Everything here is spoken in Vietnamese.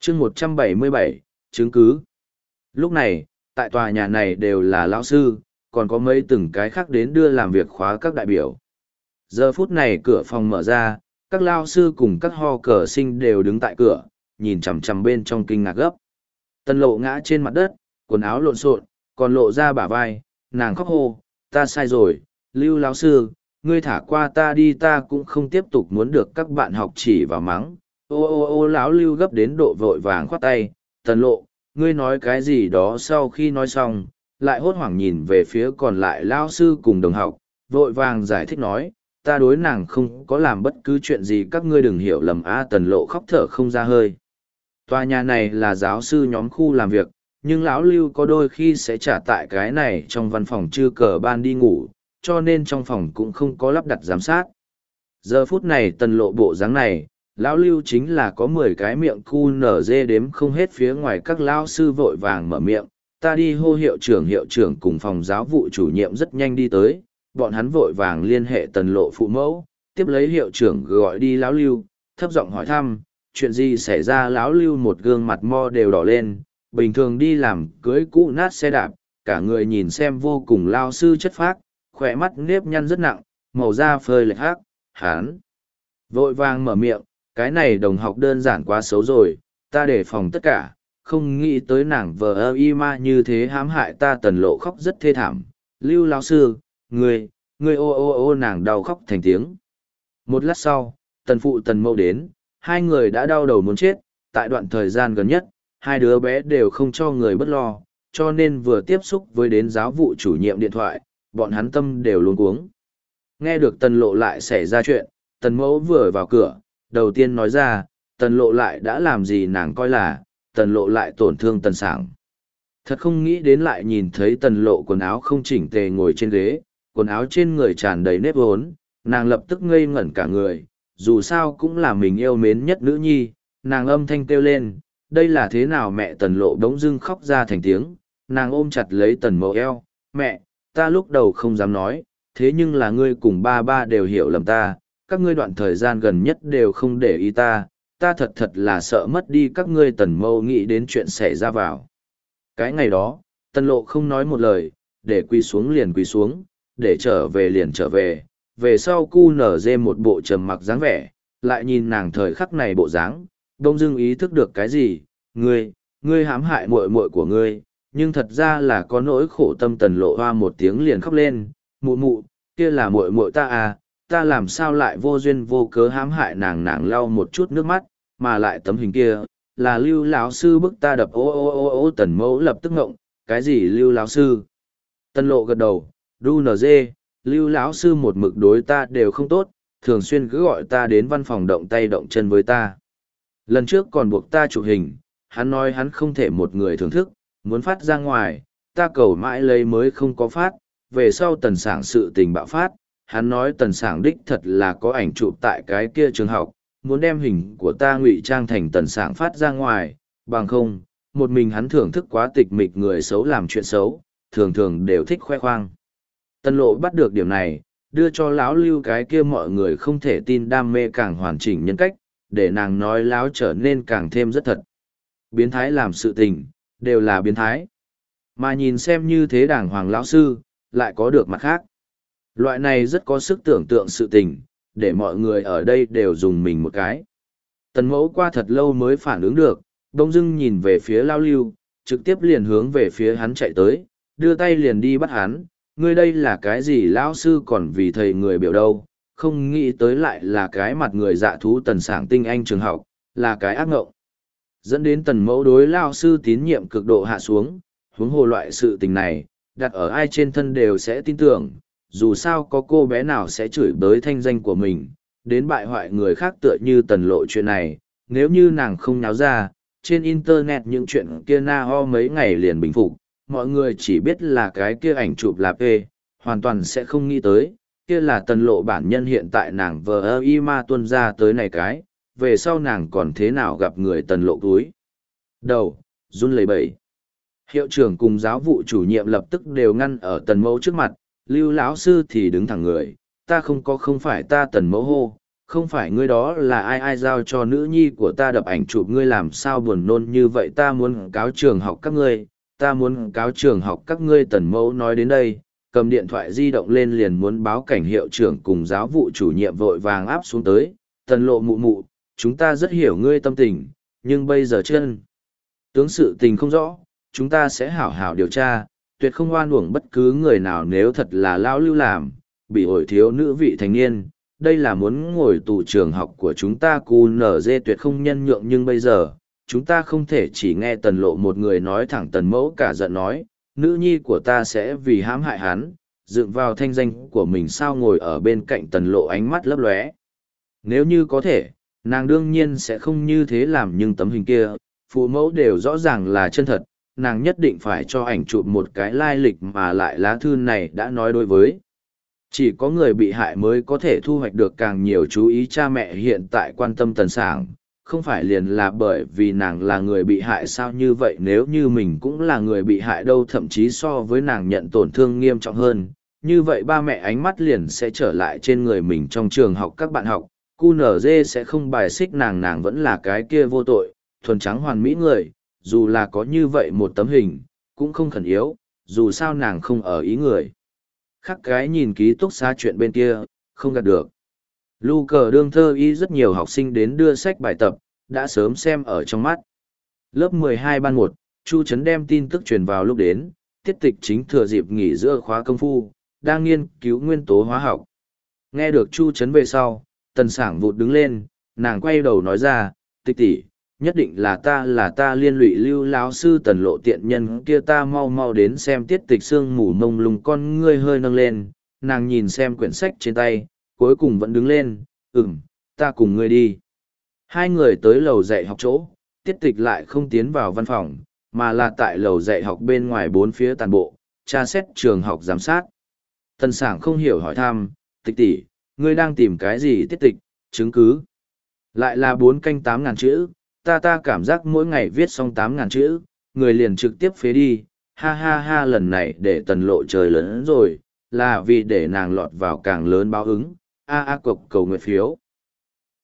chương 177, chứng cứ. Lúc này, tại tòa nhà này đều là lão sư, còn có mấy từng cái khác đến đưa làm việc khóa các đại biểu. Giờ phút này cửa phòng mở ra, các lao sư cùng các ho cờ sinh đều đứng tại cửa, nhìn chằm chằm bên trong kinh ngạc gấp. Tần lộ ngã trên mặt đất, quần áo lộn xộn, còn lộ ra bả vai, nàng khóc hô, ta sai rồi, Lưu lão sư, ngươi thả qua ta đi, ta cũng không tiếp tục muốn được các bạn học chỉ vào mắng. Ô lão Lưu gấp đến độ vội vàng khoát tay, Tần lộ, ngươi nói cái gì đó. Sau khi nói xong, lại hốt hoảng nhìn về phía còn lại lao sư cùng đồng học, vội vàng giải thích nói, ta đối nàng không có làm bất cứ chuyện gì, các ngươi đừng hiểu lầm. Tần lộ khóc thở không ra hơi. Tòa nhà này là giáo sư nhóm khu làm việc, nhưng lão Lưu có đôi khi sẽ trả tại cái này trong văn phòng trừ cờ ban đi ngủ, cho nên trong phòng cũng không có lắp đặt giám sát. Giờ phút này Tần lộ bộ dáng này, lão Lưu chính là có 10 cái miệng cu nở dê đếm không hết. Phía ngoài các lão sư vội vàng mở miệng, ta đi hô hiệu trưởng cùng phòng giáo vụ chủ nhiệm rất nhanh đi tới, bọn hắn vội vàng liên hệ Tần lộ phụ mẫu, tiếp lấy hiệu trưởng gọi đi lão Lưu, thấp giọng hỏi thăm, chuyện gì xảy ra. Lão Lưu một gương mặt mo đều đỏ lên, bình thường đi làm cưới cũ nát xe đạp, cả người nhìn xem vô cùng lao sư chất phác, khỏe mắt nếp nhăn rất nặng, màu da phơi lệch hắc. Hắn vội vàng mở miệng, cái này đồng học đơn giản quá xấu rồi, ta đề phòng tất cả, không nghĩ tới nàng vờ ơ y ma như thế hãm hại ta. Tần lộ khóc rất thê thảm, Lưu lão sư, ngươi ô nàng đau khóc thành tiếng. Một lát sau, Tần phụ Tần mẫu đến, hai người đã đau đầu muốn chết. Tại đoạn thời gian gần nhất, hai đứa bé đều không cho người bất lo, cho nên vừa tiếp xúc với đến giáo vụ chủ nhiệm điện thoại, bọn hắn tâm đều luống cuống. Nghe được Tần lộ lại xảy ra chuyện, Tần mẫu vừa vào cửa, đầu tiên nói ra, Tần lộ lại đã làm gì nàng coi là, Tần lộ lại tổn thương Tần Sảng. Thật không nghĩ đến lại nhìn thấy Tần lộ quần áo không chỉnh tề ngồi trên ghế, quần áo trên người tràn đầy nếp vốn, nàng lập tức ngây ngẩn cả người, dù sao cũng là mình yêu mến nhất nữ nhi, nàng âm thanh kêu lên, đây là thế nào mẹ. Tần lộ đống dưng khóc ra thành tiếng, nàng ôm chặt lấy Tần mẫu eo, mẹ, ta lúc đầu không dám nói, thế nhưng là ngươi cùng ba đều hiểu lầm ta, các ngươi đoạn thời gian gần nhất đều không để ý ta thật là sợ mất đi các ngươi. Tần mâu nghĩ đến chuyện xảy ra vào cái ngày đó, Tần lộ không nói một lời, để quỳ xuống liền quỳ xuống, để trở về liền trở về. Về sau cu nở dê một bộ trầm mặc dáng vẻ, lại nhìn nàng thời khắc này bộ dáng, đông dưng ý thức được cái gì, ngươi hãm hại muội muội của ngươi, nhưng thật ra là có nỗi khổ tâm. Tần lộ hoa một tiếng liền khóc lên, mụ mụ, kia là muội muội ta à, ta làm sao lại vô duyên vô cớ hãm hại nàng. Nàng lau một chút nước mắt, mà lại tấm hình kia là Lưu lão sư bức ta đập. Ô. Tần mẫu lập tức ngộng, cái gì Lưu lão sư? Tần lộ gật đầu, đu nở dê, Lưu lão sư một mực đối ta đều không tốt, thường xuyên cứ gọi ta đến văn phòng động tay động chân với ta. Lần trước còn buộc ta chụp hình, hắn nói hắn không thể một người thưởng thức, muốn phát ra ngoài, ta cầu mãi lấy mới không có phát. Về sau Tần Sảng sự tình bạo phát, hắn nói Tần Sảng đích thật là có ảnh chụp tại cái kia trường học, muốn đem hình của ta ngụy trang thành Tần Sảng phát ra ngoài, bằng không, một mình hắn thưởng thức quá tịch mịch, người xấu làm chuyện xấu, thường thường đều thích khoe khoang. Tần lộ bắt được điểm này, đưa cho lão Lưu cái kia mọi người không thể tin đam mê càng hoàn chỉnh nhân cách, để nàng nói láo trở nên càng thêm rất thật. Biến thái làm sự tình, đều là biến thái. Mà nhìn xem như thế đàng hoàng lão sư, lại có được mặt khác. Loại này rất có sức tưởng tượng sự tình, để mọi người ở đây đều dùng mình một cái. Tần mẫu qua thật lâu mới phản ứng được, bỗng dưng nhìn về phía lão Lưu, trực tiếp liền hướng về phía hắn chạy tới, đưa tay liền đi bắt hắn. Ngươi đây là cái gì? Lão sư còn vì thầy người biểu đâu, không nghĩ tới lại là cái mặt người dạ thú. Tần Sảng tinh anh trường học, là cái ác ngộng. Dẫn đến Tần mẫu đối lão sư tín nhiệm cực độ hạ xuống, huống hồ loại sự tình này, đặt ở ai trên thân đều sẽ tin tưởng, dù sao có cô bé nào sẽ chửi bới thanh danh của mình, đến bại hoại người khác tựa như Tần lộ chuyện này, nếu như nàng không nháo ra, trên internet những chuyện kia na ho mấy ngày liền bình phục, mọi người chỉ biết là cái kia ảnh chụp là P, hoàn toàn sẽ không nghĩ tới, kia là Tần lộ bản nhân. Hiện tại nàng vờ ơ y ma tuân ra tới này cái, về sau nàng còn thế nào gặp người Tần lộ túi đầu, run lẩy bẩy. Hiệu trưởng cùng giáo vụ chủ nhiệm lập tức đều ngăn ở Tần mẫu trước mặt, Lưu lão sư thì đứng thẳng người, ta không phải ta. Tần mẫu hô, không phải ngươi đó là ai giao cho nữ nhi của ta đập ảnh chụp ngươi làm sao buồn nôn như vậy ta muốn cáo trường học các ngươi, ta muốn cáo trường học các ngươi. Tần mẫu nói đến đây, cầm điện thoại di động lên liền muốn báo cảnh hiệu trưởng cùng giáo vụ chủ nhiệm vội vàng áp xuống tới. Tần lộ mụ mụ, chúng ta rất hiểu ngươi tâm tình, nhưng bây giờ chân tướng sự tình không rõ, chúng ta sẽ hảo hảo điều tra, tuyệt không oan uổng bất cứ người nào nếu thật là lão lưu làm, bị ổi thiếu nữ vị thành niên. Đây là muốn ngồi tù trường học của chúng ta QNZ tuyệt không nhân nhượng nhưng bây giờ, chúng ta không thể chỉ nghe tần lộ một người nói thẳng. Tần mẫu cả giận nói, nữ nhi của ta sẽ vì hãm hại hắn, dựng vào thanh danh của mình sao. Ngồi ở bên cạnh tần lộ ánh mắt lấp lóe. Nếu như có thể, nàng đương nhiên sẽ không như thế làm nhưng tấm hình kia, phụ mẫu đều rõ ràng là chân thật, nàng nhất định phải cho ảnh chụp một cái lai lịch mà lại lá thư này đã nói đối với. Chỉ có người bị hại mới có thể thu hoạch được càng nhiều chú ý. Cha mẹ hiện tại quan tâm Tần Sảng, không phải liền là bởi vì nàng là người bị hại sao? Như vậy nếu như mình cũng là người bị hại đâu, thậm chí so với nàng nhận tổn thương nghiêm trọng hơn, như vậy ba mẹ ánh mắt liền sẽ trở lại trên người mình. Trong trường học các bạn học, QNZ sẽ không bài xích nàng, nàng vẫn là cái kia vô tội, thuần trắng hoàn mỹ người, dù là có như vậy một tấm hình, cũng không khẩn yếu, dù sao nàng không ở ý người khác. Cái nhìn ký túc xá chuyện bên kia, không gạt được. Lu cờ đương thơ y rất nhiều học sinh đến đưa sách bài tập, đã sớm xem ở trong mắt. Lớp 12 ban 1, Chu Trấn đem tin tức truyền vào lúc đến, tiết tịch chính thừa dịp nghỉ giữa khóa công phu, đang nghiên cứu nguyên tố hóa học. Nghe được Chu Trấn về sau, Tần Sảng vụt đứng lên, nàng quay đầu nói ra, tịch tỷ, nhất định là ta liên lụy Lưu lão sư. Tần lộ tiện nhân kia, ta mau mau đến xem. Tiết tịch sương mù mông lung con ngươi hơi nâng lên, nàng nhìn xem quyển sách trên tay, cuối cùng vẫn đứng lên, ta cùng ngươi đi. Hai người tới lầu dạy học chỗ, tiết tịch lại không tiến vào văn phòng, mà là tại lầu dạy học bên ngoài bốn phía tàn bộ, tra xét trường học giám sát. Tần Sảng không hiểu hỏi thăm, tịch tỷ, ngươi đang tìm cái gì? Tiết tịch, chứng cứ. Lại là 4 canh 8.000 chữ, ta cảm giác mỗi ngày viết xong 8.000 chữ, người liền trực tiếp phế đi. Ha ha ha, lần này để tần lộ trời lớn rồi, là vì để nàng lọt vào càng lớn báo ứng. Cộc cầu nguyện phiếu.